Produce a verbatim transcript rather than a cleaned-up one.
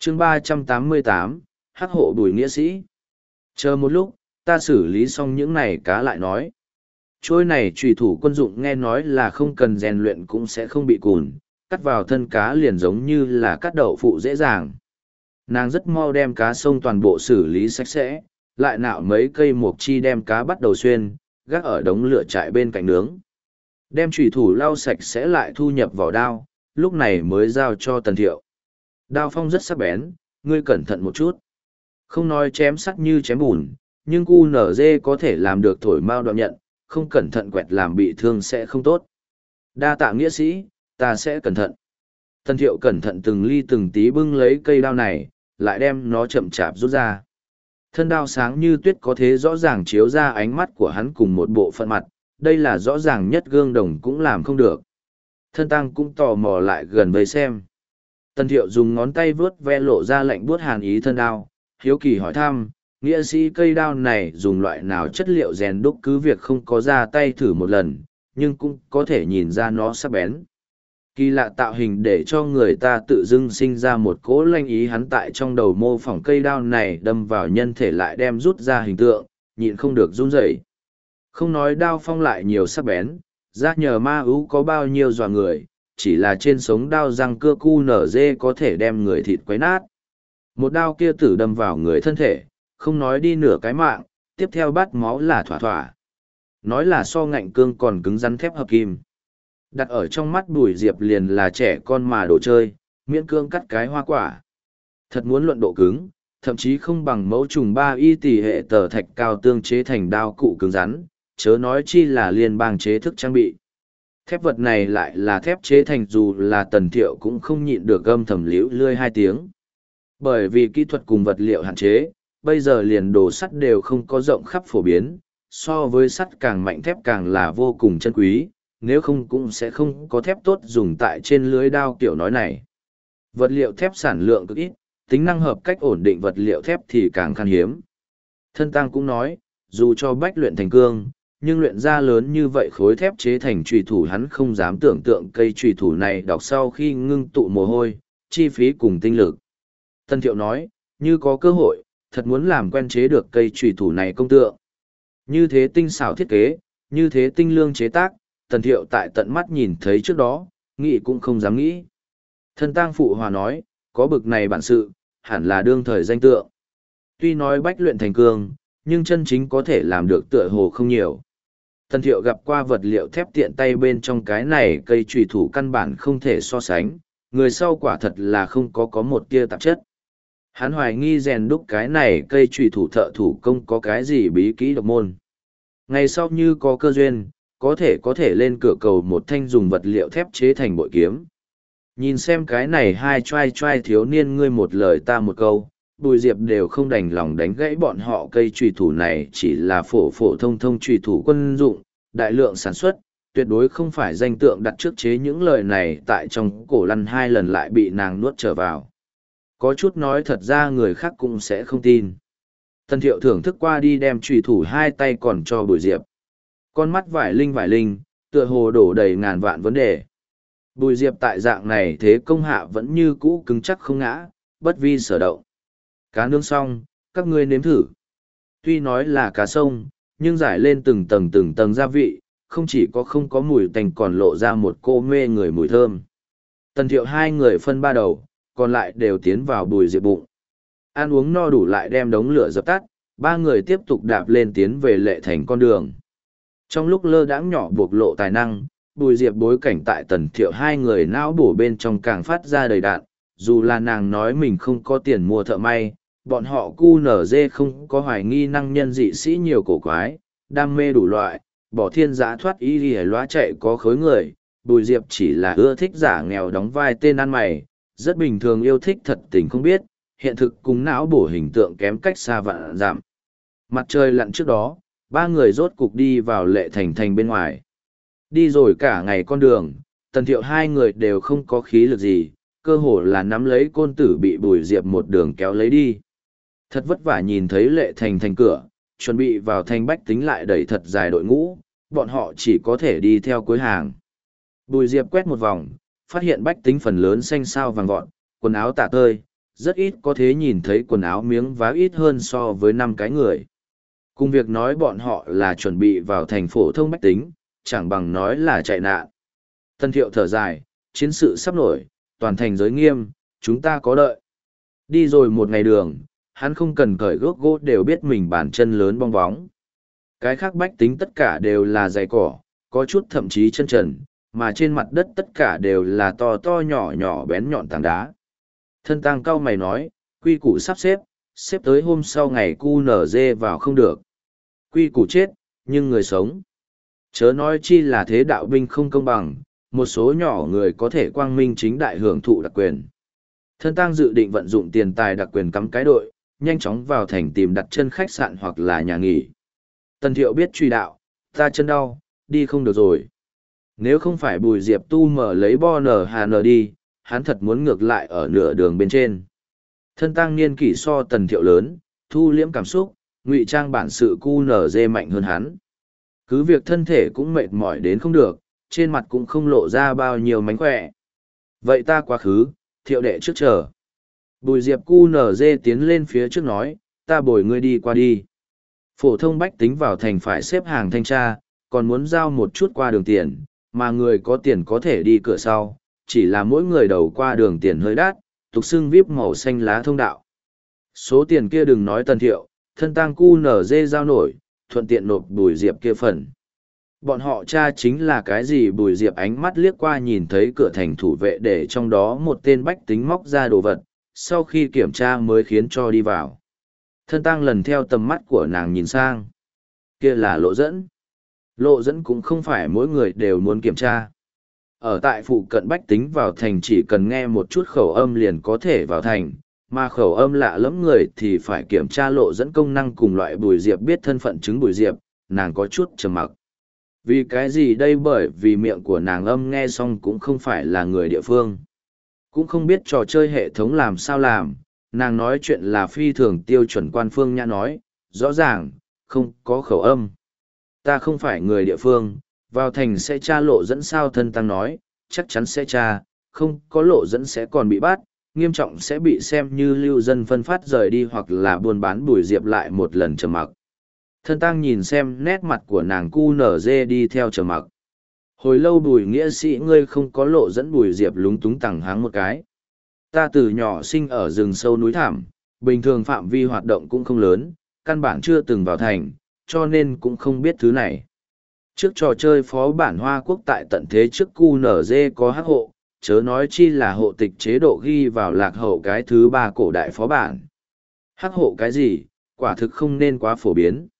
chương ba trăm tám mươi tám, hắc hộ Bùi nghĩa sĩ. Chờ một lúc, ta xử lý xong những này cá lại nói. Trôi này trùy thủ quân dụng nghe nói là không cần rèn luyện cũng sẽ không bị cùn, cắt vào thân cá liền giống như là cắt đậu phụ dễ dàng. Nàng rất mau đem cá sông toàn bộ xử lý sạch sẽ, lại nạo mấy cây mộc chi đem cá bắt đầu xuyên, gác ở đống lửa trại bên cạnh nướng. Đem trùy thủ lau sạch sẽ lại thu nhập vào đao, lúc này mới giao cho Tần Thiệu. Đao phong rất sắc bén, ngươi cẩn thận một chút. Không nói chém sắt như chém bùn, nhưng cu nở dê có thể làm được thổi mau đoạn nhận, không cẩn thận quẹt làm bị thương sẽ không tốt. Đa tạ nghĩa sĩ, ta sẽ cẩn thận. Tần Thiệu cẩn thận từng ly từng tí bưng lấy cây đao này, lại đem nó chậm chạp rút ra. Thân đao sáng như tuyết có thế rõ ràng chiếu ra ánh mắt của hắn cùng một bộ phận mặt, đây là rõ ràng nhất gương đồng cũng làm không được. Thân tăng cũng tò mò lại gần vây xem. Tần Thiệu dùng ngón tay vướt ve lộ ra lạnh buốt hàn ý thân đao, hiếu kỳ hỏi thăm, nghĩa sĩ cây đao này dùng loại nào chất liệu rèn đúc, cứ việc không có ra tay thử một lần, nhưng cũng có thể nhìn ra nó sắc bén. Kỳ lạ tạo hình để cho người ta tự dưng sinh ra một cỗ lanh ý, hắn tại trong đầu mô phỏng cây đao này đâm vào nhân thể lại đem rút ra hình tượng, nhịn không được run rẩy. Không nói đao phong lại nhiều sắc bén, ra nhờ ma ưu có bao nhiêu dọa người, chỉ là trên sống đao răng cưa cu nở dê có thể đem người thịt quấy nát. Một đao kia tử đâm vào người thân thể, không nói đi nửa cái mạng, tiếp theo bát máu là thỏa thỏa. Nói là so ngạnh cương còn cứng rắn thép hợp kim. Đặt ở trong mắt Bùi Diệp liền là trẻ con mà đồ chơi, miễn cương cắt cái hoa quả. Thật muốn luận độ cứng, thậm chí không bằng mẫu trùng ba y tỷ hệ tờ thạch cao tương chế thành đao cụ cứng rắn, chớ nói chi là liên bang chế thức trang bị. Thép vật này lại là thép chế thành, dù là Tần Thiệu cũng không nhịn được gâm thầm liễu lươi hai tiếng. Bởi vì kỹ thuật cùng vật liệu hạn chế, bây giờ liền đồ sắt đều không có rộng khắp phổ biến, so với sắt càng mạnh thép càng là vô cùng chân quý, nếu không cũng sẽ không có thép tốt dùng tại trên lưới đao kiểu nói này. Vật liệu thép sản lượng cực ít, tính năng hợp cách ổn định vật liệu thép thì càng khan hiếm. Thân tăng cũng nói, dù cho bách luyện thành cương, nhưng luyện ra lớn như vậy khối thép chế thành trùy thủ hắn không dám tưởng tượng cây trùy thủ này đọc sau khi ngưng tụ mồ hôi, chi phí cùng tinh lực. Tân Thiệu nói, như có cơ hội, thật muốn làm quen chế được cây trùy thủ này công tượng. Như thế tinh xảo thiết kế, như thế tinh lương chế tác, Tần Thiệu tại tận mắt nhìn thấy trước đó, nghĩ cũng không dám nghĩ. Thân tang phụ hòa nói, có bực này bản sự, hẳn là đương thời danh tượng. Tuy nói bách luyện thành cương, nhưng chân chính có thể làm được tựa hồ không nhiều. Tần Thiệu gặp qua vật liệu thép tiện tay bên trong cái này cây trùy thủ căn bản không thể so sánh, người sau quả thật là không có có một tia tạp chất. Hắn hoài nghi rèn đúc cái này cây trùy thủ thợ thủ công có cái gì bí kỹ độc môn. Ngày sau như có cơ duyên, có thể có thể lên cửa cầu một thanh dùng vật liệu thép chế thành bội kiếm. Nhìn xem cái này hai trai trai thiếu niên ngươi một lời ta một câu, Bùi Diệp đều không đành lòng đánh gãy bọn họ. Cây trùy thủ này chỉ là phổ phổ thông thông trùy thủ quân dụng, đại lượng sản xuất, tuyệt đối không phải danh tượng đặt trước chế. Những lời này tại trong cổ lăn hai lần lại bị nàng nuốt trở vào. Có chút nói thật ra người khác cũng sẽ không tin. Tần Thiệu thưởng thức qua đi đem trùy thủ hai tay còn cho Bùi Diệp. Con mắt vải linh vải linh, tựa hồ đổ đầy ngàn vạn vấn đề. Bùi Diệp tại dạng này thế công hạ vẫn như cũ cứng chắc không ngã, bất vi sở động. Cá nướng xong, các ngươi nếm thử. Tuy nói là cá sông, nhưng giải lên từng tầng từng tầng gia vị, không chỉ có không có mùi tanh còn lộ ra một cô mê người mùi thơm. Tần Thiệu hai người phân ba đầu, còn lại đều tiến vào Bùi Diệp bụng. Ăn uống no đủ lại đem đống lửa dập tắt, ba người tiếp tục đạp lên tiến về Lệ Thành con đường. Trong lúc lơ đãng nhỏ bộc lộ tài năng, Bùi Diệp bối cảnh tại Tần Thiệu hai người não bổ bên trong càng phát ra đầy đạn, dù là nàng nói mình không có tiền mua thợ may, bọn họ cu nở dê không có hoài nghi năng nhân dị sĩ nhiều cổ quái, đam mê đủ loại, bỏ thiên giã thoát y lìa loa chạy có khối người. Bùi Diệp chỉ là ưa thích giả nghèo đóng vai tên ăn mày, rất bình thường yêu thích thật tình không biết, hiện thực cùng não bổ hình tượng kém cách xa vạn dặm. Mặt trời lặn trước đó, ba người rốt cục đi vào Lệ Thành thành bên ngoài. Đi rồi cả ngày con đường, Tần Thiệu hai người đều không có khí lực gì, cơ hồ là nắm lấy côn tử bị Bùi Diệp một đường kéo lấy đi. Thật vất vả nhìn thấy Lệ Thành thành cửa, chuẩn bị vào thành bách tính lại đẩy thật dài đội ngũ, bọn họ chỉ có thể đi theo cuối hàng. Bùi Diệp quét một vòng, phát hiện bách tính phần lớn xanh xao vàng vọt, quần áo tả tơi, rất ít có thế nhìn thấy quần áo miếng vá ít hơn so với năm cái người. Cùng việc nói bọn họ là chuẩn bị vào thành phổ thông bách tính, chẳng bằng nói là chạy nạn. Tân Thiệu thở dài, chiến sự sắp nổi, toàn thành giới nghiêm, chúng ta có đợi. Đi rồi một ngày đường, hắn không cần cởi gốc gỗ đều biết mình bàn chân lớn bong bóng. Cái khác bách tính tất cả đều là giày cỏ, có chút thậm chí chân trần, mà trên mặt đất tất cả đều là to to nhỏ nhỏ bén nhọn tảng đá. Thân tang cao mày nói, quy củ sắp xếp, xếp tới hôm sau ngày cu nở dê vào không được. Quy củ chết, nhưng người sống. Chớ nói chi là thế đạo binh không công bằng, một số nhỏ người có thể quang minh chính đại hưởng thụ đặc quyền. Thân tang dự định vận dụng tiền tài đặc quyền cắm cái đội, nhanh chóng vào thành tìm đặt chân khách sạn hoặc là nhà nghỉ. Tần Thiệu biết truy đạo, ta chân đau, đi không được rồi. Nếu không phải Bùi Diệp tu mở lấy bo nở hà nở đi, hắn thật muốn ngược lại ở nửa đường bên trên. Thân tang niên kỷ so Tần Thiệu lớn, thu liễm cảm xúc, ngụy trang bản sự cu nở dê mạnh hơn hắn. Cứ việc thân thể cũng mệt mỏi đến không được, trên mặt cũng không lộ ra bao nhiêu mánh khỏe. Vậy ta quá khứ, Thiệu đệ trước chờ. Bùi Diệp cu nở dê tiến lên phía trước nói, ta bồi ngươi đi qua đi. Phổ thông bách tính vào thành phải xếp hàng thanh tra, còn muốn giao một chút qua đường tiền, mà người có tiền có thể đi cửa sau, chỉ là mỗi người đầu qua đường tiền hơi đắt, tục xưng víp màu xanh lá thông đạo. Số tiền kia đừng nói Tần Thiệu, thân tang cu nở dê giao nổi, thuận tiện nộp Bùi Diệp kia phần. Bọn họ tra chính là cái gì? Bùi Diệp ánh mắt liếc qua nhìn thấy cửa thành thủ vệ để trong đó một tên bách tính móc ra đồ vật, sau khi kiểm tra mới khiến cho đi vào. Thân tang lần theo tầm mắt của nàng nhìn sang. Kia là lộ dẫn. Lộ dẫn cũng không phải mỗi người đều muốn kiểm tra. Ở tại phụ cận bách tính vào thành chỉ cần nghe một chút khẩu âm liền có thể vào thành, mà khẩu âm lạ lẫm người thì phải kiểm tra lộ dẫn công năng cùng loại. Bùi Diệp biết thân phận chứng Bùi Diệp, nàng có chút trầm mặc. Vì cái gì đây? Bởi vì miệng của nàng âm nghe xong cũng không phải là người địa phương. Cũng không biết trò chơi hệ thống làm sao làm, nàng nói chuyện là phi thường tiêu chuẩn. Quan Phương Nhã nói, rõ ràng, không có khẩu âm. Ta không phải người địa phương, vào thành sẽ tra lộ dẫn sao? Thân tăng nói, chắc chắn sẽ tra, không có lộ dẫn sẽ còn bị bắt, nghiêm trọng sẽ bị xem như lưu dân phân phát rời đi hoặc là buôn bán. Bùi Diệp lại một lần trầm mặc. Thân tăng nhìn xem nét mặt của nàng cu nở dê đi theo trầm mặc. Hồi lâu Bùi nghĩa sĩ ngươi không có lộ dẫn. Bùi Diệp lúng túng tằng háng một cái. Ta từ nhỏ sinh ở rừng sâu núi thảm, bình thường phạm vi hoạt động cũng không lớn, căn bản chưa từng vào thành, cho nên cũng không biết thứ này. Trước trò chơi phó bản Hoa Quốc tại tận thế trước cu nở dê có hắc hộ, chớ nói chi là hộ tịch chế độ ghi vào lạc hậu cái thứ ba cổ đại phó bản. Hắc hộ cái gì, quả thực không nên quá phổ biến.